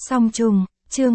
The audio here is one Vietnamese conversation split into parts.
Song trùng, chương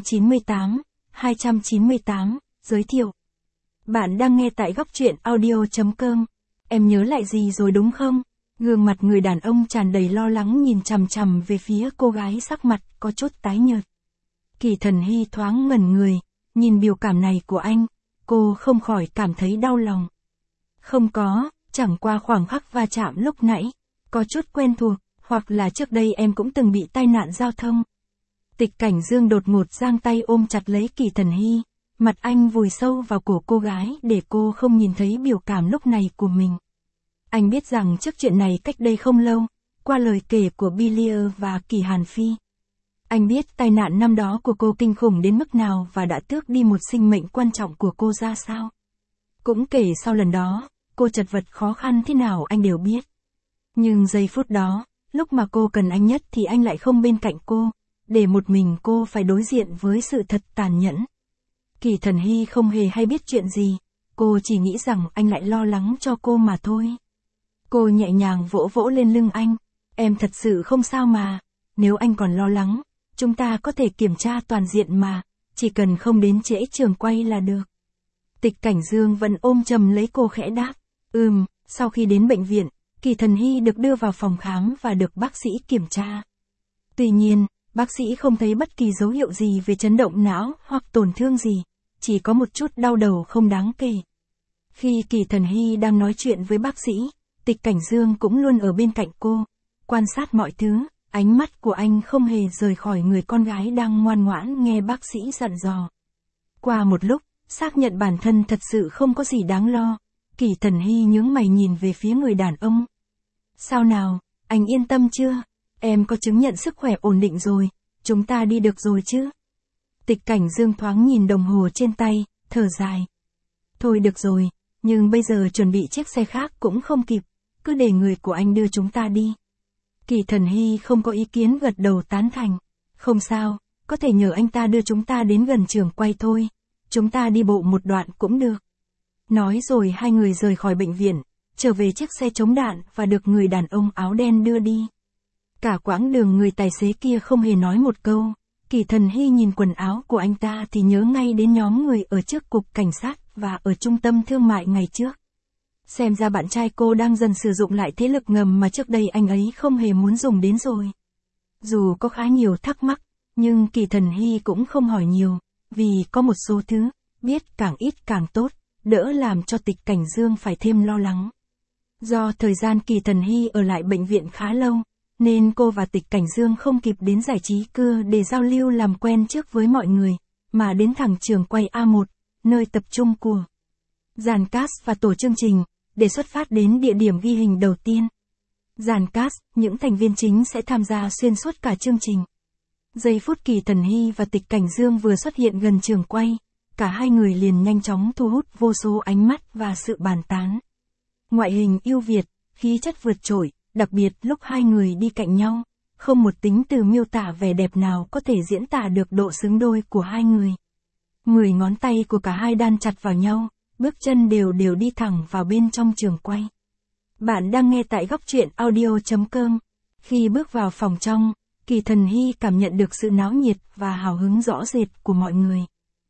298, giới thiệu. Bạn đang nghe tại góc truyện audio.com. Em nhớ lại gì rồi đúng không? Gương mặt người đàn ông tràn đầy lo lắng nhìn chằm chằm về phía cô gái, sắc mặt có chút tái nhợt. Kỳ Thần Hy thoáng ngẩn người, nhìn biểu cảm này của anh, cô không khỏi cảm thấy đau lòng. Không có, chẳng qua khoảng khắc va chạm lúc nãy, có chút quen thuộc, hoặc là trước đây em cũng từng bị tai nạn giao thông. Tịch Cảnh Dương đột ngột giang tay ôm chặt lấy Kỳ Thần Hy, mặt anh vùi sâu vào cổ cô gái để cô không nhìn thấy biểu cảm lúc này của mình. Anh biết rằng trước chuyện này cách đây không lâu, qua lời kể của Billier và Kỳ Hàn Phi. Anh biết tai nạn năm đó của cô kinh khủng đến mức nào và đã tước đi một sinh mệnh quan trọng của cô ra sao. Cũng kể sau lần đó, cô chật vật khó khăn thế nào anh đều biết. Nhưng giây phút đó, lúc mà cô cần anh nhất thì anh lại không bên cạnh cô, để một mình cô phải đối diện với sự thật tàn nhẫn. Kỳ Thần Hy không hề hay biết chuyện gì, cô chỉ nghĩ rằng anh lại lo lắng cho cô mà thôi. Cô nhẹ nhàng vỗ vỗ lên lưng anh, em thật sự không sao mà, nếu anh còn lo lắng, chúng ta có thể kiểm tra toàn diện mà, chỉ cần không đến trễ trường quay là được. Tịch Cảnh Dương vẫn ôm chầm lấy cô khẽ đáp, sau khi đến bệnh viện, Kỳ Thần Hy được đưa vào phòng khám và được bác sĩ kiểm tra. Tuy nhiên, bác sĩ không thấy bất kỳ dấu hiệu gì về chấn động não hoặc tổn thương gì, chỉ có một chút đau đầu không đáng kể. Khi Kỳ Thần Hy đang nói chuyện với bác sĩ, Tịch Cảnh Dương cũng luôn ở bên cạnh cô, quan sát mọi thứ, ánh mắt của anh không hề rời khỏi người con gái đang ngoan ngoãn nghe bác sĩ dặn dò. Qua một lúc, xác nhận bản thân thật sự không có gì đáng lo, Kỳ Thần Hy nhướng mày nhìn về phía người đàn ông. Sao nào, anh yên tâm chưa? Em có chứng nhận sức khỏe ổn định rồi, chúng ta đi được rồi chứ? Tịch Cảnh Dương thoáng nhìn đồng hồ trên tay, thở dài. Thôi được rồi, nhưng bây giờ chuẩn bị chiếc xe khác cũng không kịp, cứ để người của anh đưa chúng ta đi. Kỳ Thần Hy không có ý kiến gật đầu tán thành. Không sao, có thể nhờ anh ta đưa chúng ta đến gần trường quay thôi, chúng ta đi bộ một đoạn cũng được. Nói rồi hai người rời khỏi bệnh viện, trở về chiếc xe chống đạn và được người đàn ông áo đen đưa đi. Cả quãng đường người tài xế kia không hề nói một câu, Kỳ Thần Hy nhìn quần áo của anh ta thì nhớ ngay đến nhóm người ở trước cục cảnh sát và ở trung tâm thương mại ngày trước. Xem ra bạn trai cô đang dần sử dụng lại thế lực ngầm mà trước đây anh ấy không hề muốn dùng đến rồi. Dù có khá nhiều thắc mắc, nhưng Kỳ Thần Hy cũng không hỏi nhiều, vì có một số thứ, biết càng ít càng tốt, đỡ làm cho Tịch Cảnh Dương phải thêm lo lắng. Do thời gian Kỳ Thần Hy ở lại bệnh viện khá lâu, nên cô và Tịch Cảnh Dương không kịp đến giải trí cưa để giao lưu làm quen trước với mọi người, mà đến thẳng trường quay A1, nơi tập trung của dàn cast và tổ chương trình, để xuất phát đến địa điểm ghi hình đầu tiên. Dàn cast, những thành viên chính sẽ tham gia xuyên suốt cả chương trình. Giây phút Kỳ Thần Hy và Tịch Cảnh Dương vừa xuất hiện gần trường quay, cả hai người liền nhanh chóng thu hút vô số ánh mắt và sự bàn tán. Ngoại hình ưu việt, khí chất vượt trội, đặc biệt lúc hai người đi cạnh nhau, không một tính từ miêu tả vẻ đẹp nào có thể diễn tả được độ xứng đôi của hai người. 10 ngón tay của cả hai đan chặt vào nhau, bước chân đều đều đi thẳng vào bên trong trường quay. Bạn đang nghe tại góc truyện audio.com. Khi bước vào phòng trong, Kỳ Thần Hy cảm nhận được sự náo nhiệt và hào hứng rõ rệt của mọi người.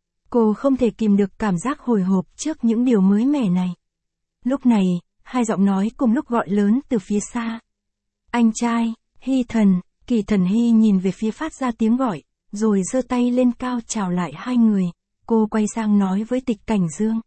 Cô không thể kìm được cảm giác hồi hộp trước những điều mới mẻ này. Lúc này, hai giọng nói cùng lúc gọi lớn từ phía xa. Anh trai, Hy Thần. Kỳ Thần Hy nhìn về phía phát ra tiếng gọi, rồi giơ tay lên cao chào lại hai người. Cô quay sang nói với Tịch Cảnh Dương.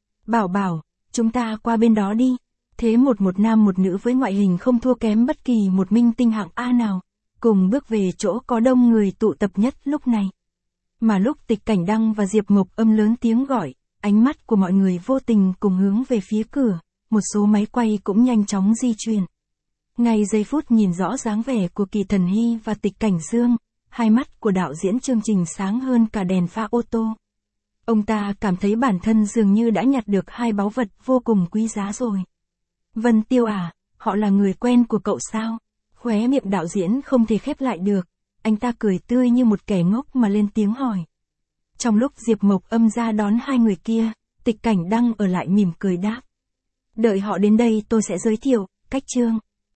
Bảo, chúng ta qua bên đó đi. Thế một nam một nữ với ngoại hình không thua kém bất kỳ một minh tinh hạng A nào, cùng bước về chỗ có đông người tụ tập nhất lúc này. Mà lúc Tịch Cảnh Đăng và Diệp Mộc Âm lớn tiếng gọi, ánh mắt của mọi người vô tình cùng hướng về phía cửa, một số máy quay cũng nhanh chóng di chuyển. Ngay giây phút nhìn rõ dáng vẻ của Kỳ Thần Hy và Tịch Cảnh Dương, hai mắt của đạo diễn chương trình sáng hơn cả đèn pha ô tô. Ông ta cảm thấy bản thân dường như đã nhặt được hai báu vật vô cùng quý giá rồi. Vân Tiêu à, họ là người quen của cậu sao? Khóe miệng đạo diễn không thể khép lại được, anh ta cười tươi như một kẻ ngốc mà lên tiếng hỏi. Trong lúc Diệp Mộc Âm ra đón hai người kia, Tịch Cảnh Đăng ở lại mỉm cười đáp. Đợi họ đến đây tôi sẽ giới thiệu, cách chương.